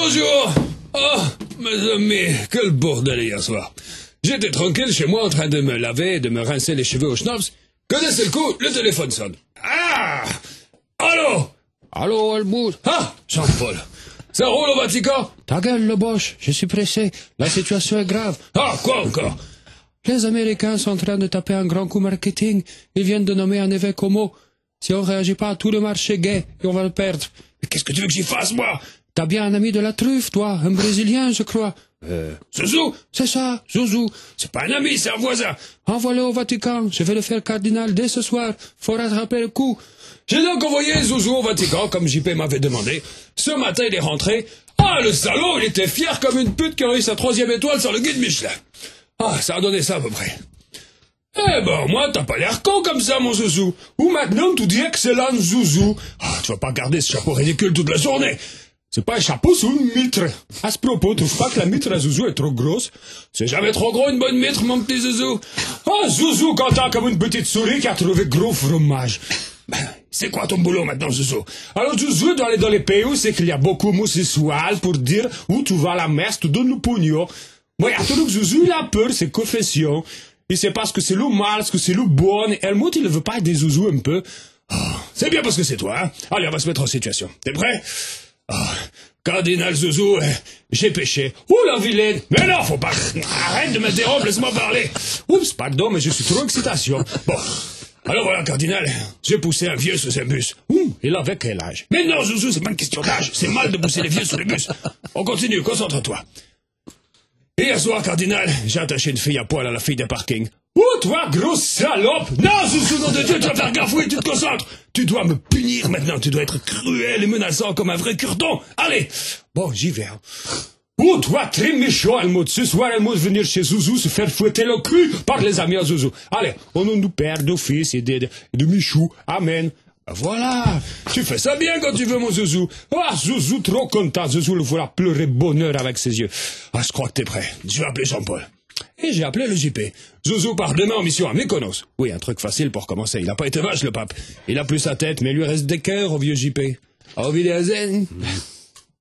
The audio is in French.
Bonjour. Oh, mes amis, quel bordel hier soir. J'étais tranquille chez moi en train de me laver et de me rincer les cheveux au schnaps. Que d'un seul coup, le téléphone sonne. Ah! Allô? Allô, Helmut? Ah! Jean-Paul. Ça roule au Vatican? Ta gueule, le Bosch, je suis pressé. La situation est grave. Ah, quoi encore? Les Américains sont en train de taper un grand coup marketing. Ils viennent de nommer un évêque homo. Si on réagit pas, tout le marché gay et on va le perdre. Mais qu'est-ce que tu veux que j'y fasse, moi? T'as bien un ami de la truffe, toi, un Brésilien, je crois. Zouzou? C'est ça, Zouzou. C'est pas un ami, c'est un voisin. Envoie-le au Vatican, je vais le faire cardinal dès ce soir. Faut rattraper le coup. J'ai donc envoyé Zouzou au Vatican, comme JP m'avait demandé. Ce matin, il est rentré. Ah, le salaud, il était fier comme une pute qui a eu sa 3e étoile sur le guide Michelin. Ah, ça a donné ça à peu près. Eh ben, moi, t'as pas l'air con comme ça, mon Zouzou. Ou maintenant, tu dis excellent Zouzou. Ah, tu vas pas garder ce chapeau ridicule toute la journée. C'est pas un chapeau sous une mitre. À ce propos, trouve pas que la mitre à Zouzou est trop grosse? C'est jamais trop gros une bonne mitre, mon petit Zouzou. Oh, Zouzou, content comme une petite souris qui a trouvé gros fromage. Ben, c'est quoi ton boulot maintenant, Zouzou? Alors, Zouzou doit aller dans les pays où c'est qu'il y a beaucoup homosexuels pour dire où tu vas à la messe, tu donnes le pognon. Moi, à tout que Zouzou, il a peur, c'est confession. Il sait pas ce que c'est le mal, ce que c'est le bon. Helmut, il ne veut pas aider Zouzou un peu. Oh, c'est bien parce que c'est toi, hein? Allez, on va se mettre en situation. T'es prêt? Oh, Cardinal Zouzou, j'ai péché. Ouh, la vilaine. Mais non, faut pas. Arrête de m'interrompre, laisse-moi parler. Oups, pardon, mais je suis trop excitation. Bon. Alors voilà, Cardinal, j'ai poussé un vieux sous un bus. Il avait quel âge? Mais non, Zouzou, c'est pas une question d'âge. C'est mal de pousser les vieux sous les bus. On continue, concentre-toi. Hier soir, Cardinal, j'ai attaché une fille à poil à la fille des parkings. Oh, toi, grosse salope! Non, Zouzou, nom de Dieu, tu vas faire gaffe, oui, tu te concentres! Tu dois me punir maintenant, tu dois être cruel et menaçant comme un vrai cure-dent! Allez! Bon, j'y vais, hein. Oh, toi, très méchant, Helmut. Ce soir, Helmut venir chez Zouzou se faire fouetter le cul par les amis à Zouzou. Allez, au nom du Père, du Fils et de Michou. Amen. Voilà, tu fais ça bien quand tu veux, mon Zouzou. Ah, Zouzou, trop content. Zouzou le fera pleurer bonheur avec ses yeux. Ah, je crois que t'es prêt. Je vais appeler Jean-Paul. Et j'ai appelé le JP. Zouzou part demain en mission à Mykonos. Oui, un truc facile pour commencer. Il n'a pas été vache, le pape. Il a plus sa tête, mais il lui reste des cœurs au vieux JP. Au Wiedersehen.